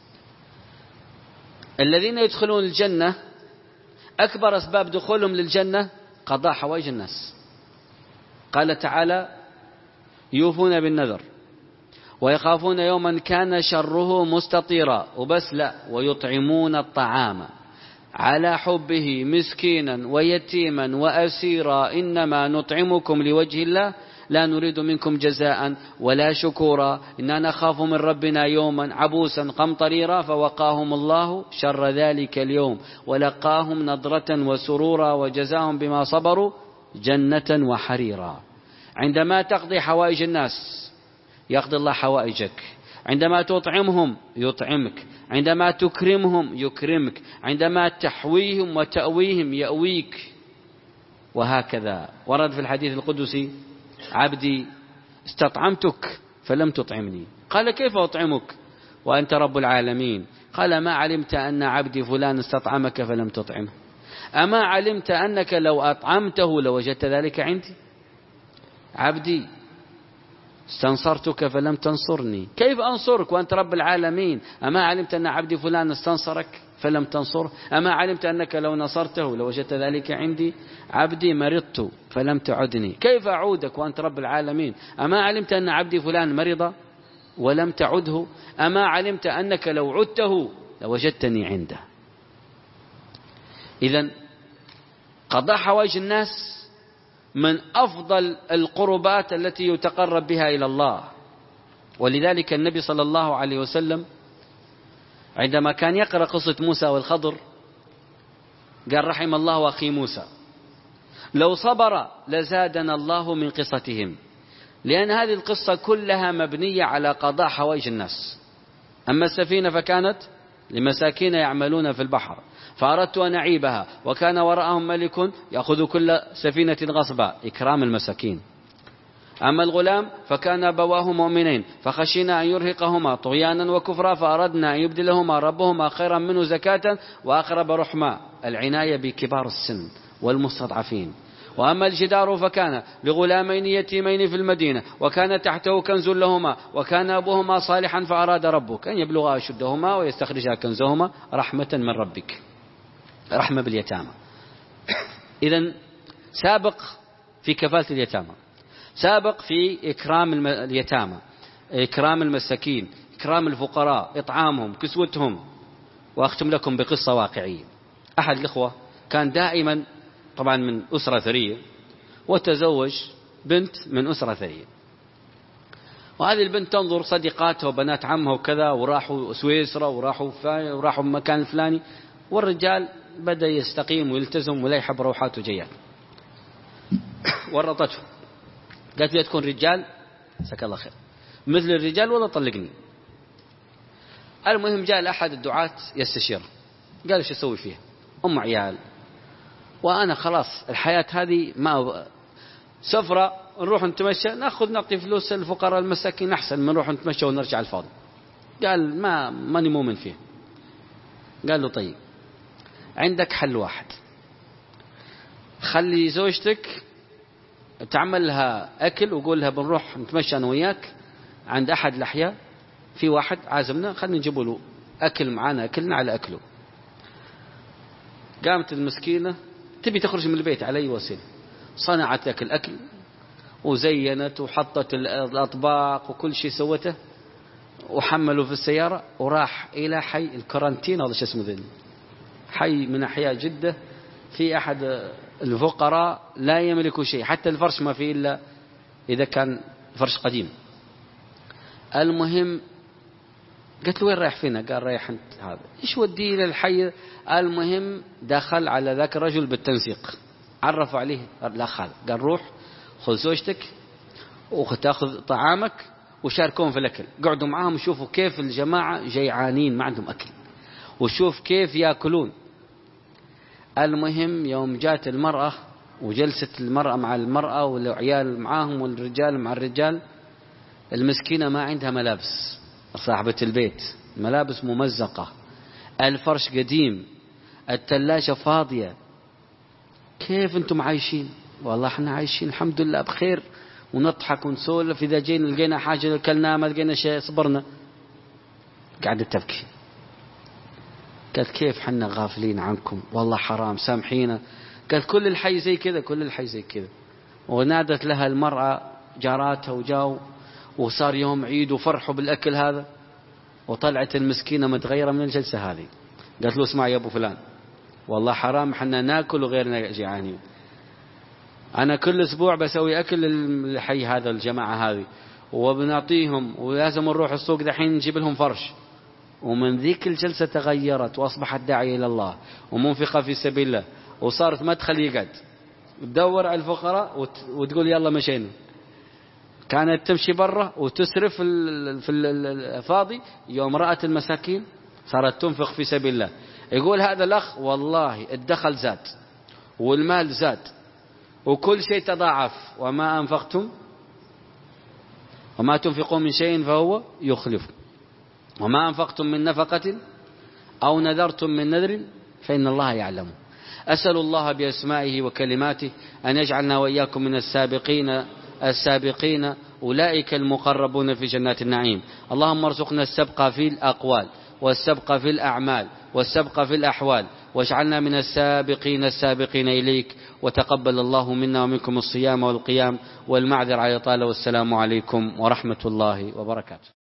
الذين يدخلون الجنة أكبر أسباب دخولهم للجنة قضاء حوائج الناس. قال تعالى يوفون بالنذر ويخافون يوما كان شره مستطيرا، وبس لا، ويطعمون الطعام على حبه مسكينا ويتيما وأسيرا إنما نطعمكم لوجه الله لا نريد منكم جزاء ولا شكورا إننا نخاف من ربنا يوما عبوسا قمطريرا فوقاهم الله شر ذلك اليوم ولقاهم نضرة وسرورا وجزاهم بما صبروا جنة وحريرا. عندما تقضي حوائج الناس يقضي الله حوائجك، عندما تطعمهم يطعمك، عندما تكرمهم يكرمك، عندما تحويهم وتأويهم يأويك. وهكذا ورد في الحديث القدسي عبدي استطعمتك فلم تطعمني. قال كيف أطعمك وأنت رب العالمين؟ قال ما علمت أن عبدي فلان استطعمك فلم تطعمه؟ أما علمت أنك لو أطعمته لوجدت ذلك عندي؟ عبدي استنصرتك فلم تنصرني، كيف أنصرك وأنت رب العالمين؟ أما علمت أن عبدي فلان استنصرك فلم تنصره؟ أما علمت أنك لو نصرته لوجدت ذلك عندي؟ عبدي مرضت فلم تعدني، كيف أعودك وأنت رب العالمين؟ أما علمت أن عبدي فلان مرض ولم تعده؟ أما علمت أنك لو عدته لوجدتني عنده؟ إذن قضاء حوائج الناس من أفضل القربات التي يتقرب بها إلى الله. ولذلك النبي صلى الله عليه وسلم عندما كان يقرأ قصة موسى والخضر قال رحم الله أخي موسى لو صبر لزادنا الله من قصتهم، لأن هذه القصة كلها مبنية على قضاء حوائج الناس. أما السفينة فكانت لمساكين يعملون في البحر فأردت أن أعيبها وكان وراءهم ملك يأخذ كل سفينة غصبا، إكرام المساكين. أما الغلام فكان أبواه مؤمنين فخشينا أن يرهقهما طغيانا وكفرا فأردنا أن يبدلهما ربهما خيرا منه زكاة وأقرب رحما، العناية بكبار السن والمستضعفين. وأما الجدار فكان لغلامين يتيمين في المدينة وكان تحته كنز لهما وكان أبوهما صالحا فأراد ربك أن يبلغا أشدهما ويستخرجا كنزهما رحمة من ربك، رحمة باليتامى. إذن سابق في كفالة اليتامى، سابق في إكرام اليتامى، إكرام المساكين، إكرام الفقراء، إطعامهم، كسوتهم. وأختم لكم بقصة واقعية. أحد الإخوة كان دائما طبعا من أسرة ثرية وتزوج بنت من أسرة ثرية، وهذه البنت تنظر صديقاتها وبنات عمها وكذا وراحوا سويسرا وراحوا وراحوا مكان الفلاني، والرجال بدأ يستقيم ويلتزم ولا يحب روحات وجيات. ورطته قالت لي تكون رجال سك الله خير مثل الرجال ولا طلقني. المهم جاء أحد الدعاة يستشير، قال ايش اسوي فيها؟ أم عيال وأنا خلاص الحياة هذه ما سفرة نروح نتمشى نأخذ نعطي فلوس الفقراء المساكين أحسن من نروح نتمشى ونرجع الفاضي. قال ما ماني مؤمن فيه. قال له طيب عندك حل واحد، خلي زوجتك تعمل لها أكل وقول لها بنروح نتمشى أنا وياك عند أحد الأحياء، في واحد عازمنا خلينا نجيب له أكل معانا أكلنا على أكله. قامت المسكينة تبي تخرج من البيت على أي وسيلة، صنعت لك الأكل وزينت وحطت الأطباق وكل شيء سوته وحملوا في السيارة وراح إلى حي الكرنتين هذا شو اسمه ذي حي من أحياء جدة، في أحد الفقراء لا يملكوا شيء، حتى الفرش ما فيه إلا إذا كان فرش قديم. المهم قلت له وين رايح فينا؟ قال رايح أنت هذا إيش ودي إلى الحي. المهم دخل على ذاك الرجل بالتنسيق، عرفوا عليه الأخ هذا، قال روح خذ زوجتك وتأخذ طعامك وشاركون في الأكل، قعدوا معاهم وشوفوا كيف الجماعة جيعانين ما عندهم أكل وشوف كيف يأكلون. المهم يوم جات المرأة وجلست المرأة مع المرأة والعيال معاهم والرجال مع الرجال، المسكينة ما عندها ملابس، صاحبة البيت ملابس ممزقة، الفرش قديم، الثلاجة فاضية. كيف أنتم عايشين؟ والله احنا عايشين الحمد لله بخير ونضحك ونسولف، إذا جينا لقينا حاجة لكلنا ما لقينا شيء صبرنا. قعدت تبكي قالت كيف حنا غافلين عنكم والله حرام سامحينا. قالت كل الحي زي كذا كل الحي زي كذا. ونادت لها المرأة جاراتها وجاوا وصار يوم عيد وفرحوا بالأكل هذا، وطلعت المسكينة متغيرة من الجلسة هذه. قالت له اسمع يا أبو فلان والله حرام حنا ناكل وغيرنا جيعانين، أنا كل أسبوع بسوي أكل الحي هذا الجماعة هذه وبنعطيهم ولازم نروح السوق دحين نجيب لهم فرش. ومن ذيك الجلسة تغيرت وأصبحت داعية إلى الله ومنفقة في سبيل الله، وصارت ما تخلي يقعد تدور على الفقراء وتقول يلا مشينا. كانت تمشي برا وتسرف في الفاضي، يوم رأت المساكين صارت تنفق في سبيل الله. يقول هذا الأخ والله الدخل زاد والمال زاد وكل شيء تضاعف، وما أنفقتم وما تنفقوا من شيء فهو يخلف، وما أنفقتم من نفقة أو نذرتم من نذر فإن الله يعلم. أسأل الله بأسمائه وكلماته أن يجعلنا وإياكم من السابقين السابقين أولئك المقربون في جنات النعيم. اللهم ارزقنا السبق في الأقوال والسبق في الأعمال والسبق في الأحوال، واجعلنا من السابقين السابقين إليك، وتقبل الله منا ومنكم الصيام والقيام والمعذر على طال. والسلام عليكم ورحمة الله وبركاته.